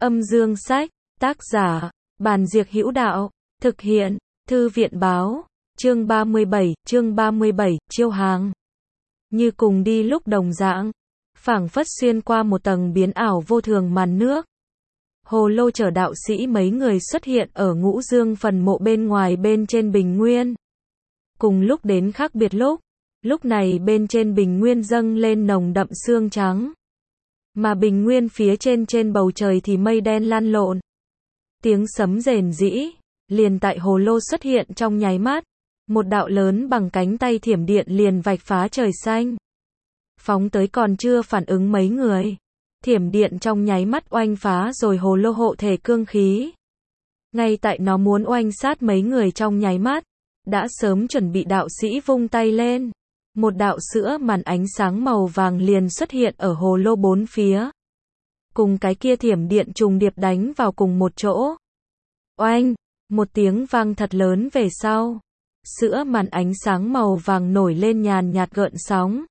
Âm dương sách, tác giả, Bàn Diệc Hữu Đạo, thực hiện, Thư viện báo, chương 37, chiêu hàng. Như cùng đi lúc đồng dạng, phảng phất xuyên qua một tầng biến ảo vô thường màn nước. Hồ lô chở đạo sĩ mấy người xuất hiện ở Ngũ Dương phần mộ bên ngoài bên trên bình nguyên. Cùng lúc đến khác biệt lúc này bên trên bình nguyên dâng lên nồng đậm sương trắng. Mà bình nguyên phía trên bầu trời thì mây đen lan lộn. Tiếng sấm rền rĩ, liền tại hồ lô xuất hiện trong nháy mắt. Một đạo lớn bằng cánh tay thiểm điện liền vạch phá trời xanh. Phóng tới còn chưa phản ứng mấy người. Thiểm điện trong nháy mắt oanh phá rồi hồ lô hộ thể cương khí. Ngay tại nó muốn oanh sát mấy người trong nháy mắt, đã sớm chuẩn bị đạo sĩ vung tay lên. Một đạo sữa màn ánh sáng màu vàng liền xuất hiện ở hồ lô bốn phía. Cùng cái kia thiểm điện trùng điệp đánh vào cùng một chỗ. Oanh! Một tiếng vang thật lớn về sau. Sữa màn ánh sáng màu vàng nổi lên nhàn nhạt gợn sóng.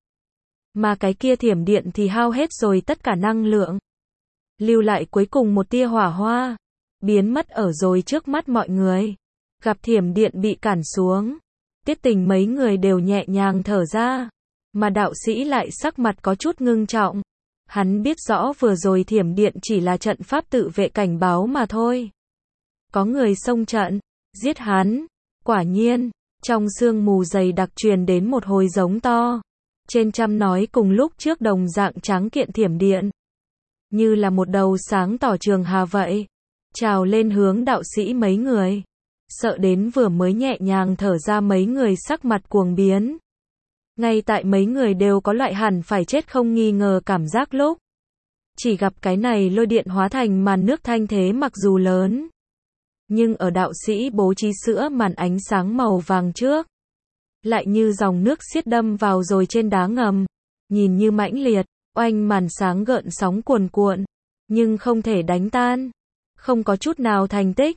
Mà cái kia thiểm điện thì hao hết rồi tất cả năng lượng. Lưu lại cuối cùng một tia hỏa hoa. Biến mất ở rồi trước mắt mọi người. Gặp thiểm điện bị cản xuống. Tiết Tình mấy người đều nhẹ nhàng thở ra. Mà đạo sĩ lại sắc mặt có chút ngưng trọng. Hắn biết rõ vừa rồi thiểm điện chỉ là trận pháp tự vệ cảnh báo mà thôi. Có người xông trận, giết hắn. Quả nhiên, trong sương mù dày đặc truyền đến một hồi giống to. Trên trăm nói cùng lúc trước đồng dạng tráng kiện thiểm điện. Như là một đầu sáng tỏ trường hà vậy. Trào lên hướng đạo sĩ mấy người. Sợ đến vừa mới nhẹ nhàng thở ra mấy người sắc mặt cuồng biến. Ngay tại mấy người đều có loại hẳn phải chết không nghi ngờ cảm giác lúc. Chỉ gặp cái này lôi điện hóa thành màn nước thanh thế mặc dù lớn. Nhưng ở đạo sĩ bố trí sữa màn ánh sáng màu vàng trước. Lại như dòng nước xiết đâm vào rồi trên đá ngầm. Nhìn như mãnh liệt, oanh màn sáng gợn sóng cuồn cuộn. Nhưng không thể đánh tan. Không có chút nào thành tích.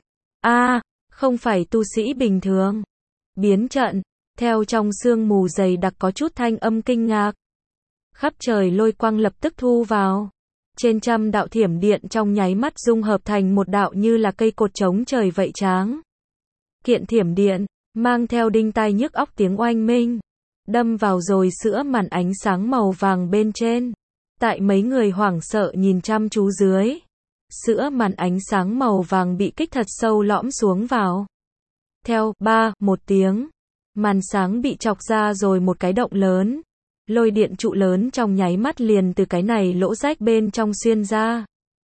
Không phải tu sĩ bình thường. Biến trận, theo trong sương mù dày đặc có chút thanh âm kinh ngạc. Khắp trời lôi quang lập tức thu vào. Trên trăm đạo thiểm điện trong nháy mắt dung hợp thành một đạo như là cây cột chống trời vậy tráng. Kiện thiểm điện, mang theo đinh tai nhức óc tiếng oanh minh. Đâm vào rồi sữa màn ánh sáng màu vàng bên trên. Tại mấy người hoảng sợ nhìn chăm chú dưới. Sữa màn ánh sáng màu vàng bị kích thật sâu lõm xuống vào. Theo một tiếng, màn sáng bị chọc ra rồi một cái động lớn. Lôi điện trụ lớn trong nháy mắt liền từ cái này lỗ rách bên trong xuyên ra.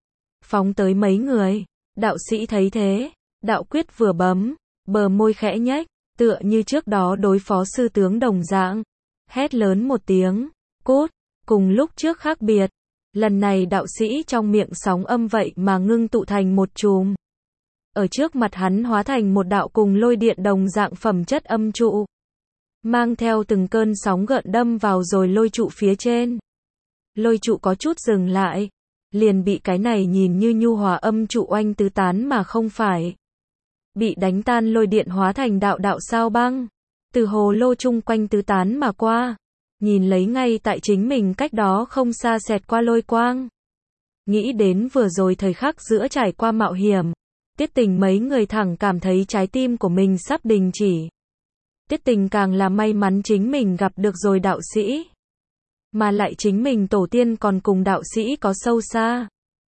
Phóng tới mấy người, đạo sĩ thấy thế, đạo quyết vừa bấm, bờ môi khẽ nhếch, tựa như trước đó đối phó sư tướng đồng dạng. Hét lớn một tiếng, cút, cùng lúc trước khác biệt. Lần này đạo sĩ trong miệng sóng âm vậy mà ngưng tụ thành một chùm. Ở trước mặt hắn hóa thành một đạo cùng lôi điện đồng dạng phẩm chất âm trụ. Mang theo từng cơn sóng gợn đâm vào rồi lôi trụ phía trên. Lôi trụ có chút dừng lại. Liền bị cái này nhìn như nhu hòa âm trụ oanh tứ tán mà không phải. Bị đánh tan lôi điện hóa thành đạo đạo sao băng. Từ hồ lô chung quanh tứ tán mà qua. Nhìn lấy ngay tại chính mình cách đó không xa xẹt qua lôi quang. Nghĩ đến vừa rồi thời khắc giữa trải qua mạo hiểm. Tiết Tình mấy người thẳng cảm thấy trái tim của mình sắp đình chỉ. Tiết Tình càng là may mắn chính mình gặp được rồi đạo sĩ. Mà lại chính mình tổ tiên còn cùng đạo sĩ có sâu xa.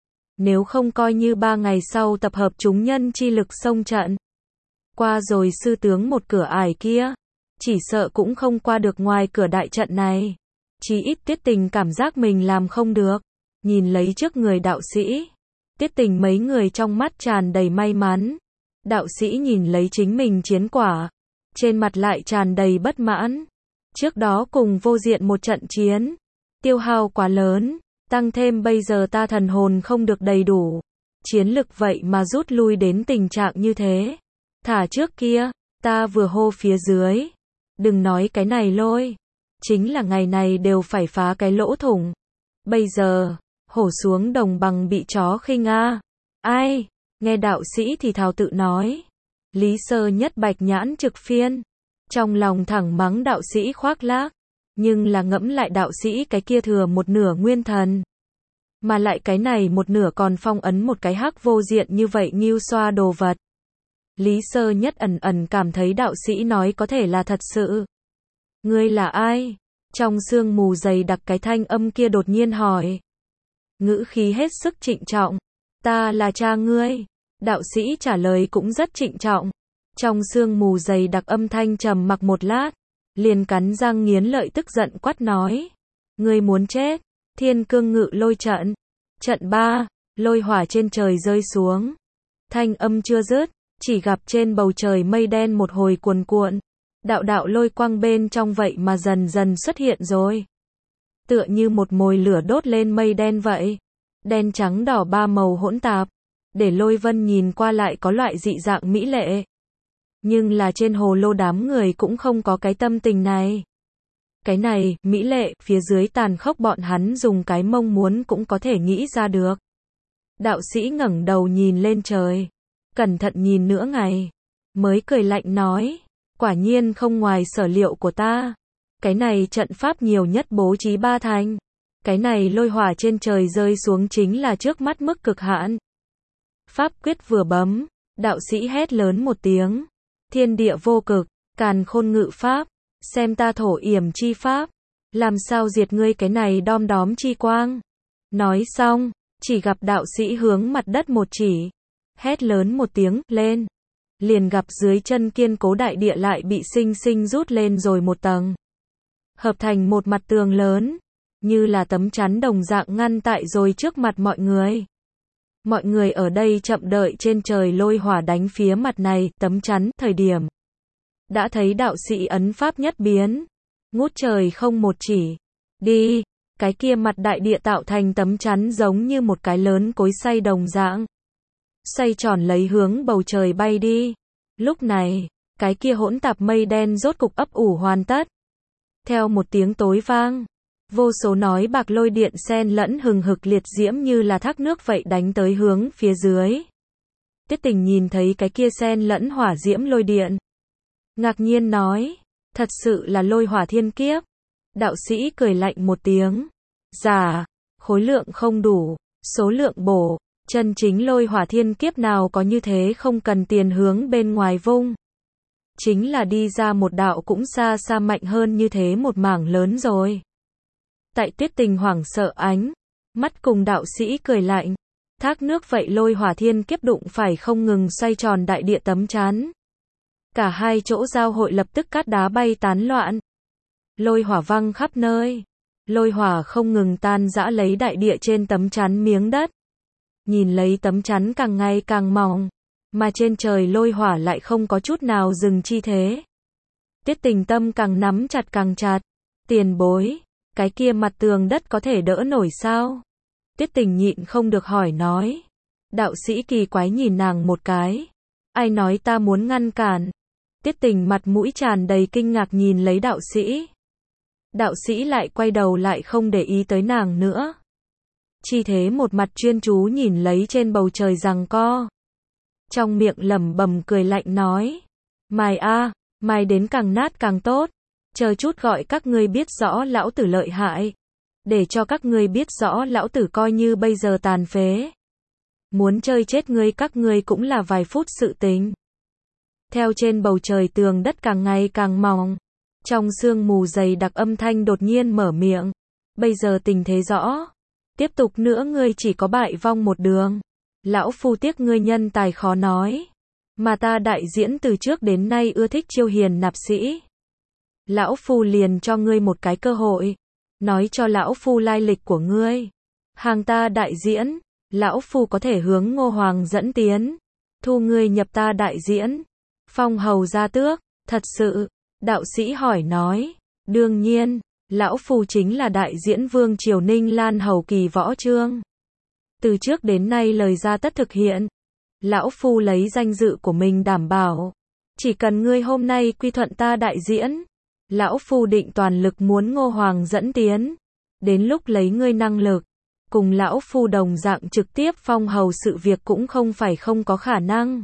Nếu không coi như 3 ngày sau tập hợp chúng nhân chi lực xông trận. Qua rồi sư tướng một cửa ải kia. Chỉ sợ cũng không qua được ngoài cửa đại trận này. Chí ít Tiết Tình cảm giác mình làm không được. Nhìn lấy trước người đạo sĩ. Tiết Tình mấy người trong mắt tràn đầy may mắn. Đạo sĩ nhìn lấy chính mình chiến quả. Trên mặt lại tràn đầy bất mãn. Trước đó cùng vô diện một trận chiến. Tiêu hao quá lớn. Tăng thêm bây giờ ta thần hồn không được đầy đủ. Chiến lực vậy mà rút lui đến tình trạng như thế. Thả trước kia, ta vừa hô phía dưới. Đừng nói cái này lôi. Chính là ngày này đều phải phá cái lỗ thủng. Bây giờ, hổ xuống đồng bằng bị chó khinh a. Ai? Nghe đạo sĩ thì thào tự nói. Lý Sơ Nhất bạch nhãn trực phiên. Trong lòng thẳng mắng đạo sĩ khoác lác. Nhưng là ngẫm lại đạo sĩ cái kia thừa một nửa nguyên thần. Mà lại cái này một nửa còn phong ấn một cái hắc vô diện như vậy nghiêu xoa đồ vật. Lý Sơ Nhất ẩn ẩn cảm thấy đạo sĩ nói có thể là thật sự. Ngươi là ai? Trong sương mù dày đặc cái thanh âm kia đột nhiên hỏi. Ngữ khí hết sức trịnh trọng. Ta là cha ngươi. Đạo sĩ trả lời cũng rất trịnh trọng. Trong sương mù dày đặc âm thanh trầm mặc một lát. Liền cắn răng nghiến lợi tức giận quát nói. Ngươi muốn chết. Thiên cương ngự lôi trận. Trận 3. Lôi hỏa trên trời rơi xuống. Thanh âm chưa dứt. Chỉ gặp trên bầu trời mây đen một hồi cuồn cuộn. Đạo đạo lôi quang bên trong vậy mà dần dần xuất hiện rồi. Tựa như một mồi lửa đốt lên mây đen vậy. Đen trắng đỏ ba màu hỗn tạp. Để Lôi Vân nhìn qua lại có loại dị dạng mỹ lệ. Nhưng là trên hồ lô đám người cũng không có cái tâm tình này. Cái này, mỹ lệ, phía dưới tàn khốc bọn hắn dùng cái mong muốn cũng có thể nghĩ ra được. Đạo sĩ ngẩng đầu nhìn lên trời. Cẩn thận nhìn nửa ngày. Mới cười lạnh nói. Quả nhiên không ngoài sở liệu của ta. Cái này trận pháp nhiều nhất bố trí 3 thành. Cái này lôi hỏa trên trời rơi xuống chính là trước mắt mức cực hạn. Pháp quyết vừa bấm. Đạo sĩ hét lớn một tiếng. Thiên địa vô cực, càn khôn ngự pháp. Xem ta thổ yểm chi pháp. Làm sao diệt ngươi cái này đom đóm chi quang. Nói xong, chỉ gặp đạo sĩ hướng mặt đất một chỉ. Hét lớn một tiếng, lên. Liền gặp dưới chân kiên cố đại địa lại bị sinh sinh rút lên rồi một tầng. Hợp thành một mặt tường lớn. Như là tấm chắn đồng dạng ngăn tại rồi trước mặt mọi người. Mọi người ở đây chậm đợi trên trời lôi hỏa đánh phía mặt này, tấm chắn, thời điểm. Đã thấy đạo sĩ ấn pháp nhất biến. Ngút trời không một chỉ. Đi, cái kia mặt đại địa tạo thành tấm chắn giống như một cái lớn cối xay đồng dạng. Xoay tròn lấy hướng bầu trời bay đi. Lúc này, cái kia hỗn tạp mây đen rốt cục ấp ủ hoàn tất. Theo một tiếng tối vang, vô số nói bạc lôi điện xen lẫn hừng hực liệt diễm như là thác nước vậy đánh tới hướng phía dưới. Tiết Tình nhìn thấy cái kia xen lẫn hỏa diễm lôi điện. Ngạc nhiên nói, thật sự là lôi hỏa thiên kiếp. Đạo sĩ cười lạnh một tiếng. Dạ, khối lượng không đủ, số lượng bổ. Chân chính lôi hỏa thiên kiếp nào có như thế không cần tiền hướng bên ngoài vung. Chính là đi ra một đạo cũng xa xa mạnh hơn như thế một mảng lớn rồi. Tại Tuyết Tình hoảng sợ ánh mắt cùng đạo sĩ cười lạnh. Thác nước vậy lôi hỏa thiên kiếp đụng phải không ngừng xoay tròn đại địa tấm chắn. Cả hai chỗ giao hội lập tức cát đá bay tán loạn. Lôi hỏa văng khắp nơi. Lôi hỏa không ngừng tan rã lấy đại địa trên tấm chắn miếng đất. Nhìn lấy tấm chắn càng ngày càng mỏng. Mà trên trời lôi hỏa lại không có chút nào dừng chi thế. Tiết Tình tâm càng nắm chặt càng chặt. Tiền bối, cái kia mặt tường đất có thể đỡ nổi sao? Tiết Tình nhịn không được hỏi nói. Đạo sĩ kỳ quái nhìn nàng một cái. Ai nói ta muốn ngăn cản? Tiết Tình mặt mũi tràn đầy kinh ngạc nhìn lấy đạo sĩ. Đạo sĩ lại quay đầu lại không để ý tới nàng nữa. Chi thế một mặt chuyên chú nhìn lấy trên bầu trời giằng co. Trong miệng lẩm bẩm cười lạnh nói. Mài a, mài đến càng nát càng tốt. Chờ chút gọi các ngươi biết rõ lão tử lợi hại. Để cho các ngươi biết rõ lão tử coi như bây giờ tàn phế. Muốn chơi chết ngươi các ngươi cũng là vài phút sự tình. Theo trên bầu trời tường đất càng ngày càng mỏng. Trong sương mù dày đặc âm thanh đột nhiên mở miệng. Bây giờ tình thế rõ. Tiếp tục nữa ngươi chỉ có bại vong một đường. Lão phu tiếc ngươi nhân tài khó nói. Mà ta đại diễn từ trước đến nay ưa thích chiêu hiền nạp sĩ. Lão phu liền cho ngươi một cái cơ hội. Nói cho lão phu lai lịch của ngươi. Hàng ta đại diễn. Lão phu có thể hướng Ngô Hoàng dẫn tiến. Thu ngươi nhập ta đại diễn. Phong hầu gia tước. Thật sự. Đạo sĩ hỏi nói. Đương nhiên. Lão phu chính là đại diễn vương triều Ninh Lan hầu Kỳ Võ Trương. Từ trước đến nay lời ra tất thực hiện. Lão phu lấy danh dự của mình đảm bảo. Chỉ cần ngươi hôm nay quy thuận ta đại diễn. Lão phu định toàn lực muốn Ngô Hoàng dẫn tiến. Đến lúc lấy ngươi năng lực. Cùng lão phu đồng dạng trực tiếp phong hầu sự việc cũng không phải không có khả năng.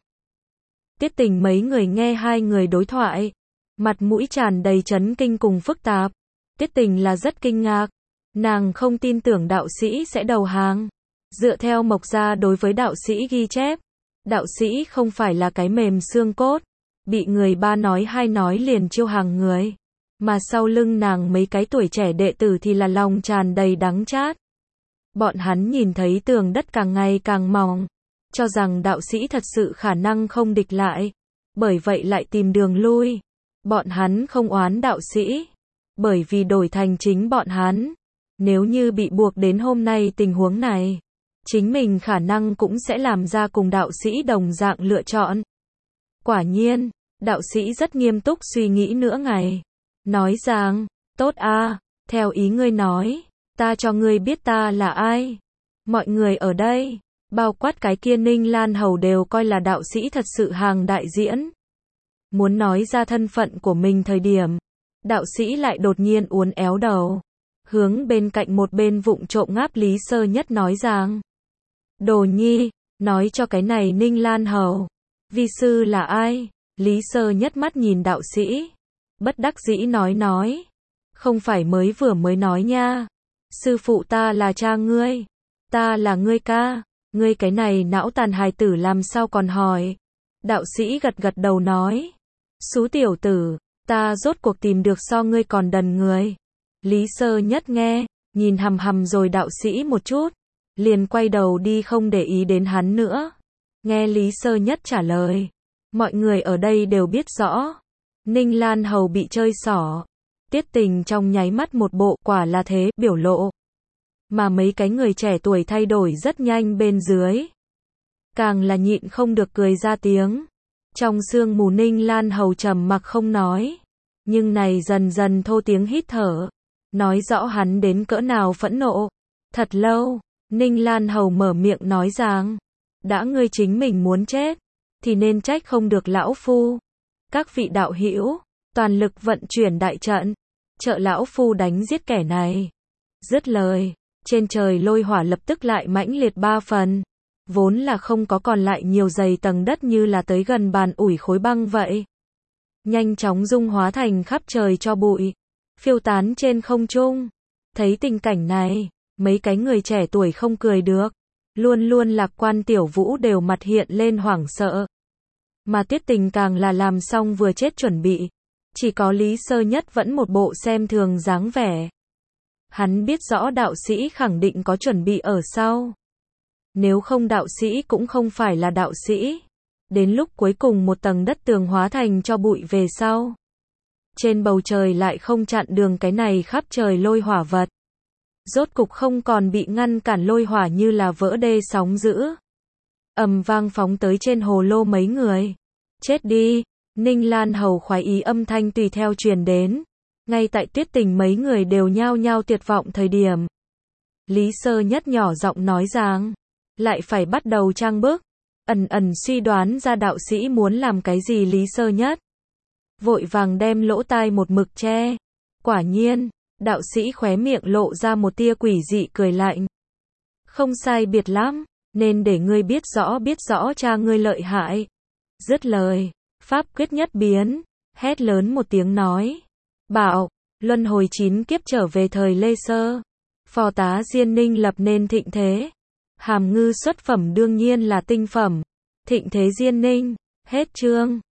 Tiết Tình mấy người nghe hai người đối thoại. Mặt mũi tràn đầy chấn kinh cùng phức tạp. Tiết Tình là rất kinh ngạc. Nàng không tin tưởng đạo sĩ sẽ đầu hàng. Dựa theo Mộc gia đối với đạo sĩ ghi chép, đạo sĩ không phải là cái mềm xương cốt, bị người ba nói hai nói liền chiêu hàng người. Mà sau lưng nàng mấy cái tuổi trẻ đệ tử thì là lòng tràn đầy đắng chát. Bọn hắn nhìn thấy tường đất càng ngày càng mỏng, cho rằng đạo sĩ thật sự khả năng không địch lại, bởi vậy lại tìm đường lui. Bọn hắn không oán đạo sĩ, bởi vì đổi thành chính bọn hắn. Nếu như bị buộc đến hôm nay tình huống này, chính mình khả năng cũng sẽ làm ra cùng đạo sĩ đồng dạng lựa chọn. Quả nhiên, đạo sĩ rất nghiêm túc suy nghĩ nửa ngày. Nói rằng, tốt a, theo ý ngươi nói, ta cho ngươi biết ta là ai. Mọi người ở đây, bao quát cái kia Ninh Lan Hầu đều coi là đạo sĩ thật sự hàng đại diễn. Muốn nói ra thân phận của mình thời điểm, đạo sĩ lại đột nhiên uốn éo đầu, hướng bên cạnh một bên vụng trộm ngáp Lý Sơ Nhất nói rằng, Đồ Nhi, nói cho cái này Ninh Lan Hầu, vi sư là ai? Lý Sơ Nhất mắt nhìn đạo sĩ, bất đắc dĩ nói, không phải mới nói nha, sư phụ ta là cha ngươi, ta là ngươi ca, ngươi cái này não tàn hài tử làm sao còn hỏi. Đạo sĩ gật gật đầu nói, xú tiểu tử, ta rốt cuộc tìm được so ngươi còn đần người. Lý Sơ Nhất nghe, nhìn hằm hằm rồi đạo sĩ một chút, liền quay đầu đi không để ý đến hắn nữa. Nghe Lý Sơ Nhất trả lời, mọi người ở đây đều biết rõ, Ninh Lan Hầu bị chơi xỏ. Tiết Tình trong nháy mắt một bộ quả là thế biểu lộ. Mà mấy cái người trẻ tuổi thay đổi rất nhanh bên dưới. Càng là nhịn không được cười ra tiếng. Trong sương mù Ninh Lan Hầu trầm mặc không nói. Nhưng này dần dần thô tiếng hít thở. Nói rõ hắn đến cỡ nào phẫn nộ. Thật lâu, Ninh Lan Hầu mở miệng nói rằng, đã ngươi chính mình muốn chết, thì nên trách không được lão phu. Các vị đạo hữu, toàn lực vận chuyển đại trận, trợ lão phu đánh giết kẻ này. Dứt lời, trên trời lôi hỏa lập tức lại mãnh liệt 3 phần. Vốn là không có còn lại nhiều dày tầng đất như là tới gần bàn ủi khối băng vậy. Nhanh chóng dung hóa thành khắp trời cho bụi, phiêu tán trên không trung. Thấy tình cảnh này, mấy cái người trẻ tuổi không cười được. Luôn luôn lạc quan Tiểu Vũ đều mặt hiện lên hoảng sợ. Mà Tiết Tình càng là làm xong vừa chết chuẩn bị. Chỉ có Lý Sơ Nhất vẫn một bộ xem thường dáng vẻ. Hắn biết rõ đạo sĩ khẳng định có chuẩn bị ở sau. Nếu không đạo sĩ cũng không phải là đạo sĩ. Đến lúc cuối cùng một tầng đất tường hóa thành cho bụi về sau. Trên bầu trời lại không chặn đường cái này khắp trời lôi hỏa vật. Rốt cục không còn bị ngăn cản lôi hỏa như là vỡ đê sóng dữ. Ầm vang phóng tới trên hồ lô mấy người. Chết đi, Ninh Lan Hầu khoái ý âm thanh tùy theo truyền đến. Ngay tại Tiết Tình mấy người đều nhao nhao tuyệt vọng thời điểm. Lý Sơ Nhất nhỏ giọng nói rằng, lại phải bắt đầu trang bức. Ẩn suy đoán ra đạo sĩ muốn làm cái gì Lý Sơ Nhất. Vội vàng đem lỗ tai một mực che. Quả nhiên, đạo sĩ khóe miệng lộ ra một tia quỷ dị cười lạnh. Không sai biệt lắm, nên để ngươi biết rõ cha ngươi lợi hại. Dứt lời, pháp quyết nhất biến, hét lớn một tiếng nói. Bảo, luân hồi 9 kiếp trở về thời Lê Sơ. Phò tá Diên Ninh lập nên thịnh thế. Hàm ngư xuất phẩm đương nhiên là tinh phẩm. Thịnh thế Diên Ninh, hết chương.